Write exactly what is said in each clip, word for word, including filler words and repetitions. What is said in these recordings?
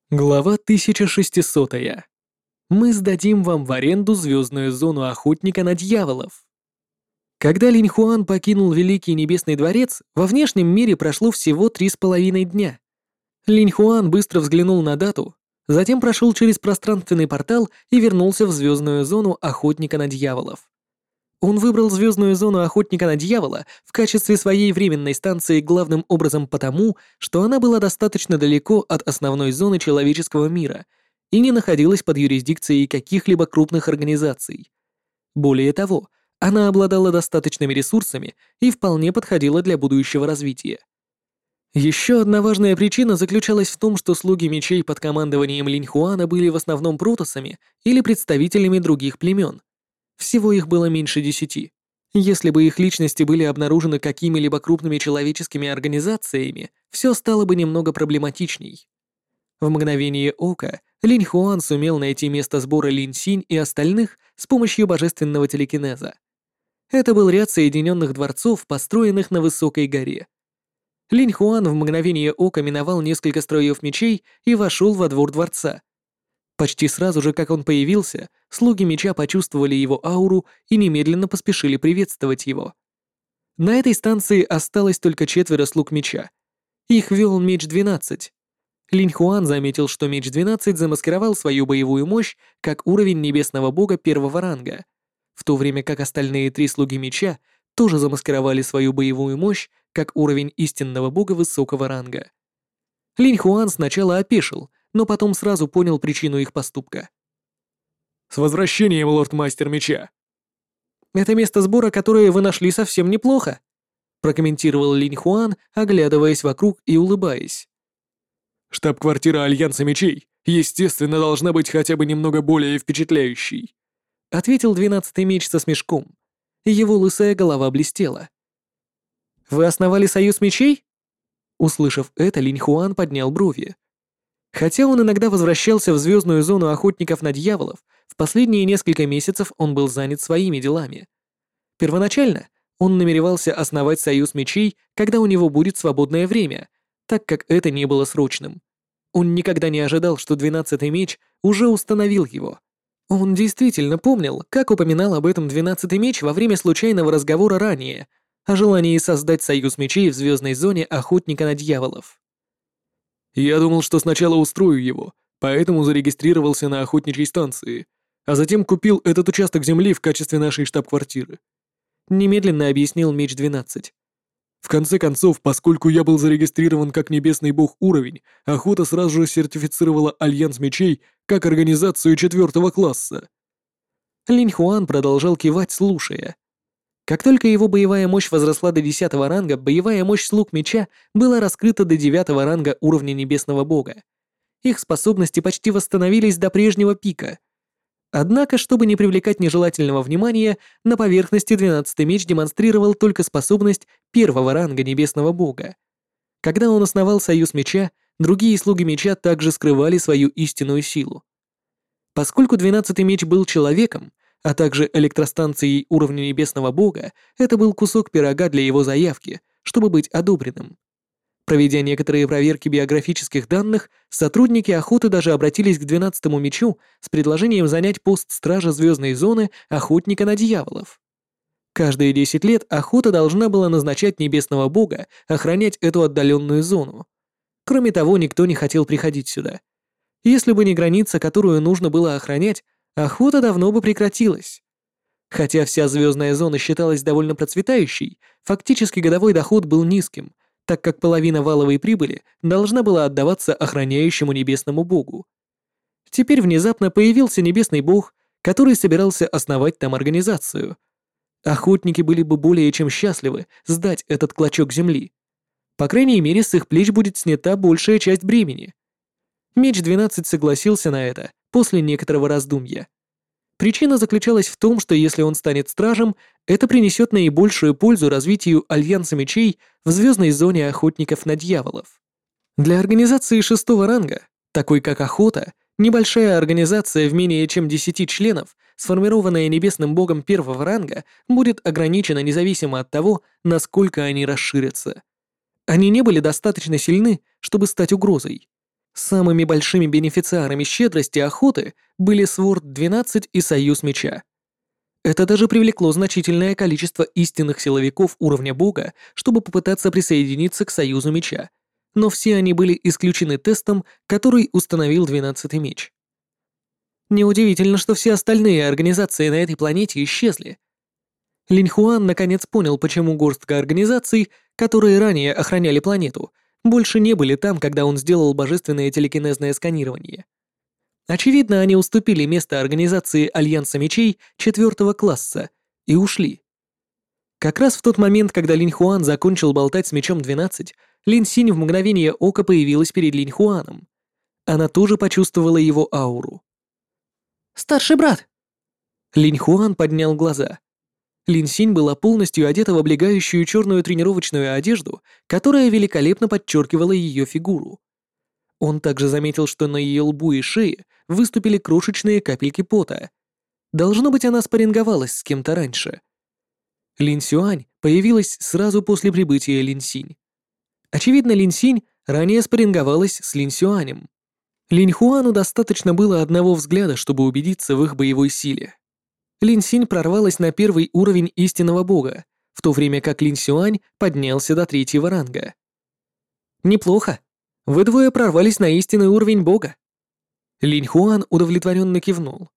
Глава тысяча шестьсот. Мы сдадим вам в аренду звездную зону охотника на дьяволов. Когда Линь Хуан покинул Великий Небесный дворец, во внешнем мире прошло всего три с половиной дня. Линь Хуан быстро взглянул на дату, затем прошел через пространственный портал и вернулся в звездную зону охотника на дьяволов. Он выбрал звездную зону охотника на дьявола в качестве своей временной станции главным образом потому, что она была достаточно далеко от основной зоны человеческого мира и не находилась под юрисдикцией каких-либо крупных организаций. Более того, она обладала достаточными ресурсами и вполне подходила для будущего развития. Еще одна важная причина заключалась в том, что слуги мечей под командованием Линь Хуана были в основном протоссами или представителями других племен. Всего их было меньше десяти. Если бы их личности были обнаружены какими-либо крупными человеческими организациями, все стало бы немного проблематичней. В мгновение ока Линь Хуан сумел найти место сбора Линь Синь и остальных с помощью божественного телекинеза. Это был ряд соединенных дворцов, построенных на высокой горе. Линь Хуан в мгновение ока миновал несколько строев мечей и вошел во двор дворца. Почти сразу же, как он появился, слуги меча почувствовали его ауру и немедленно поспешили приветствовать его. На этой станции осталось только четверо слуг меча. Их вел меч двенадцать. Линь Хуан заметил, что меч двенадцать замаскировал свою боевую мощь как уровень небесного бога первого ранга, в то время как остальные три слуги меча тоже замаскировали свою боевую мощь как уровень истинного бога высокого ранга. Линь Хуан сначала опешил, но потом сразу понял причину их поступка. «С возвращением, лорд-мастер меча!» «Это место сбора, которое вы нашли, совсем неплохо», прокомментировал Линь Хуан, оглядываясь вокруг и улыбаясь. «Штаб-квартира Альянса мечей, естественно, должна быть хотя бы немного более впечатляющей», ответил двенадцатый меч со смешком. Его лысая голова блестела. «Вы основали союз мечей?» Услышав это, Линь Хуан поднял брови. Хотя он иногда возвращался в звездную зону охотников на дьяволов, в последние несколько месяцев он был занят своими делами. Первоначально он намеревался основать союз мечей, когда у него будет свободное время, так как это не было срочным. Он никогда не ожидал, что двенадцатый меч уже установил его. Он действительно помнил, как упоминал об этом двенадцатый меч во время случайного разговора ранее, о желании создать союз мечей в звездной зоне охотника на дьяволов. «Я думал, что сначала устрою его, поэтому зарегистрировался на охотничьей станции, а затем купил этот участок земли в качестве нашей штаб-квартиры», немедленно объяснил меч двенадцать. «В конце концов, поскольку я был зарегистрирован как небесный бог уровень, охота сразу же сертифицировала Альянс мечей как организацию четвертого класса». Линь Хуан продолжал кивать, слушая. Как только его боевая мощь возросла до десятого ранга, боевая мощь слуг меча была раскрыта до девятого ранга уровня небесного бога. Их способности почти восстановились до прежнего пика. Однако, чтобы не привлекать нежелательного внимания, на поверхности двенадцатый меч демонстрировал только способность первого ранга небесного бога. Когда он основал союз меча, другие слуги меча также скрывали свою истинную силу. Поскольку двенадцатый меч был человеком, а также электростанцией уровня небесного бога, это был кусок пирога для его заявки, чтобы быть одобренным. Проведя некоторые проверки биографических данных, сотрудники охоты даже обратились к двенадцатому мечу с предложением занять пост стража звездной зоны охотника на дьяволов. Каждые десять лет охота должна была назначать небесного бога охранять эту отдаленную зону. Кроме того, никто не хотел приходить сюда. Если бы не граница, которую нужно было охранять, охота давно бы прекратилась. Хотя вся звездная зона считалась довольно процветающей, фактически годовой доход был низким, так как половина валовой прибыли должна была отдаваться охраняющему небесному богу. Теперь внезапно появился небесный бог, который собирался основать там организацию. Охотники были бы более чем счастливы сдать этот клочок земли. По крайней мере, с их плеч будет снята большая часть бремени. Меч двенадцать согласился на это после некоторого раздумья. Причина заключалась в том, что если он станет стражем, это принесет наибольшую пользу развитию Альянса мечей в звездной зоне охотников на дьяволов. Для организации шестого ранга, такой как охота, небольшая организация в менее чем десяти членов, сформированная небесным богом первого ранга, будет ограничена независимо от того, насколько они расширятся. Они не были достаточно сильны, чтобы стать угрозой. Самыми большими бенефициарами щедрости охоты были Сворд двенадцать и Союз Меча. Это даже привлекло значительное количество истинных силовиков уровня бога, чтобы попытаться присоединиться к Союзу Меча, но все они были исключены тестом, который установил двенадцатый меч. Неудивительно, что все остальные организации на этой планете исчезли. Линь Хуан наконец понял, почему горстка организаций, которые ранее охраняли планету, больше не были там, когда он сделал божественное телекинезное сканирование. Очевидно, они уступили место организации Альянса Мечей четвертого класса и ушли. Как раз в тот момент, когда Линь Хуан закончил болтать с мечом двенадцать, Лин Синь в мгновение ока появилась перед Линь Хуаном. Она тоже почувствовала его ауру. «Старший брат!» Линь Хуан поднял глаза. Лин Синь была полностью одета в облегающую черную тренировочную одежду, которая великолепно подчеркивала ее фигуру. Он также заметил, что на ее лбу и шее выступили крошечные капельки пота. Должно быть, она спарринговалась с кем-то раньше. Лин Сюань появилась сразу после прибытия Лин Синь. Очевидно, Лин Синь ранее спарринговалась с Лин Сюанем. Линь Хуану достаточно было одного взгляда, чтобы убедиться в их боевой силе. Лин Синь прорвалась на первый уровень истинного бога, в то время как Лин Сюань поднялся до третьего ранга. «Неплохо. Вы двое прорвались на истинный уровень бога». Линь Хуан удовлетворенно кивнул.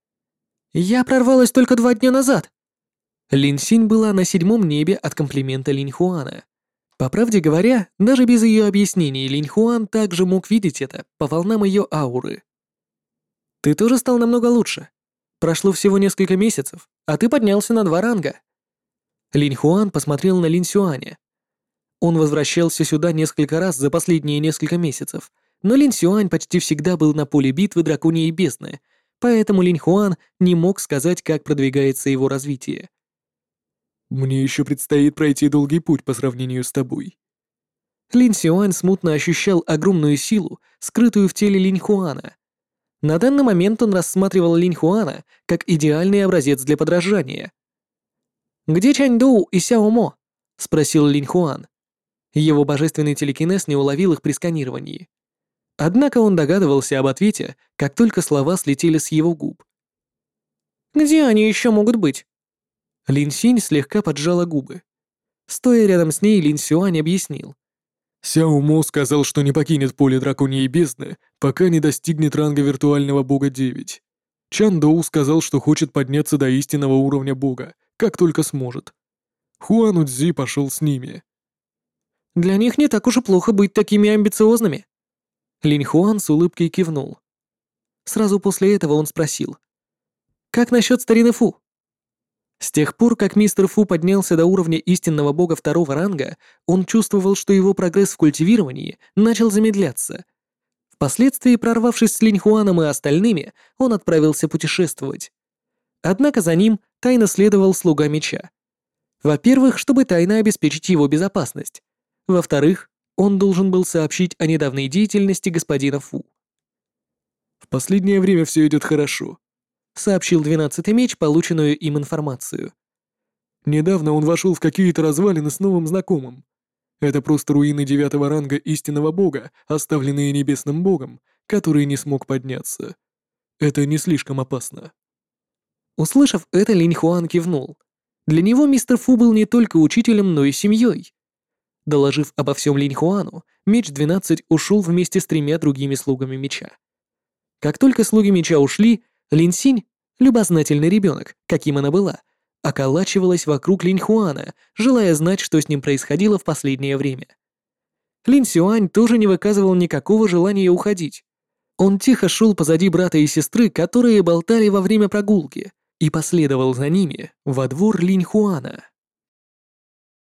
«Я прорвалась только два дня назад». Лин Синь была на седьмом небе от комплимента Линь Хуана. По правде говоря, даже без ее объяснений Линь Хуан также мог видеть это по волнам ее ауры. «Ты тоже стал намного лучше. Прошло всего несколько месяцев, а ты поднялся на два ранга». Линь Хуан посмотрел на Лин Сюаня. Он возвращался сюда несколько раз за последние несколько месяцев, но Лин Сюань почти всегда был на поле битвы Драконьей Бездны, поэтому Линь Хуан не мог сказать, как продвигается его развитие. «Мне еще предстоит пройти долгий путь по сравнению с тобой». Лин Сюань смутно ощущал огромную силу, скрытую в теле Линь Хуана. На данный момент он рассматривал Линь Хуана как идеальный образец для подражания. «Где Чань Доу и Сяо Мо?» — спросил Линь Хуан. Его божественный телекинез не уловил их при сканировании. Однако он догадывался об ответе, как только слова слетели с его губ. «Где они еще могут быть?» Лин Синь слегка поджала губы. Стоя рядом с ней, Лин Сюань объяснил. Сяо Мо сказал, что не покинет поле Драконьей Бездны, пока не достигнет ранга виртуального бога девять. Чан Доу сказал, что хочет подняться до истинного уровня бога, как только сможет. Хуан Удзи пошел с ними. «Для них не так уж и плохо быть такими амбициозными». Линь Хуан с улыбкой кивнул. Сразу после этого он спросил. «Как насчет старины Фу?» С тех пор, как мистер Фу поднялся до уровня истинного бога второго ранга, он чувствовал, что его прогресс в культивировании начал замедляться. Впоследствии, прорвавшись с Линь Хуаном и остальными, он отправился путешествовать. Однако за ним тайно следовал слуга меча. Во-первых, чтобы тайно обеспечить его безопасность. Во-вторых, он должен был сообщить о недавней деятельности господина Фу. «В последнее время все идет хорошо», — сообщил двенадцатый меч полученную им информацию. «Недавно он вошел в какие-то развалины с новым знакомым. Это просто руины девятого ранга истинного бога, оставленные небесным богом, который не смог подняться. Это не слишком опасно». Услышав это, Линь Хуан кивнул. Для него мистер Фу был не только учителем, но и семьей. Доложив обо всем Линь Хуану, меч двенадцать ушел вместе с тремя другими слугами меча. Как только слуги меча ушли, Лин Синь, любознательный ребенок, каким она была, околачивалась вокруг Линь Хуана, желая знать, что с ним происходило в последнее время. Лин Сюань тоже не выказывал никакого желания уходить. Он тихо шел позади брата и сестры, которые болтали во время прогулки, и последовал за ними во двор Линь Хуана.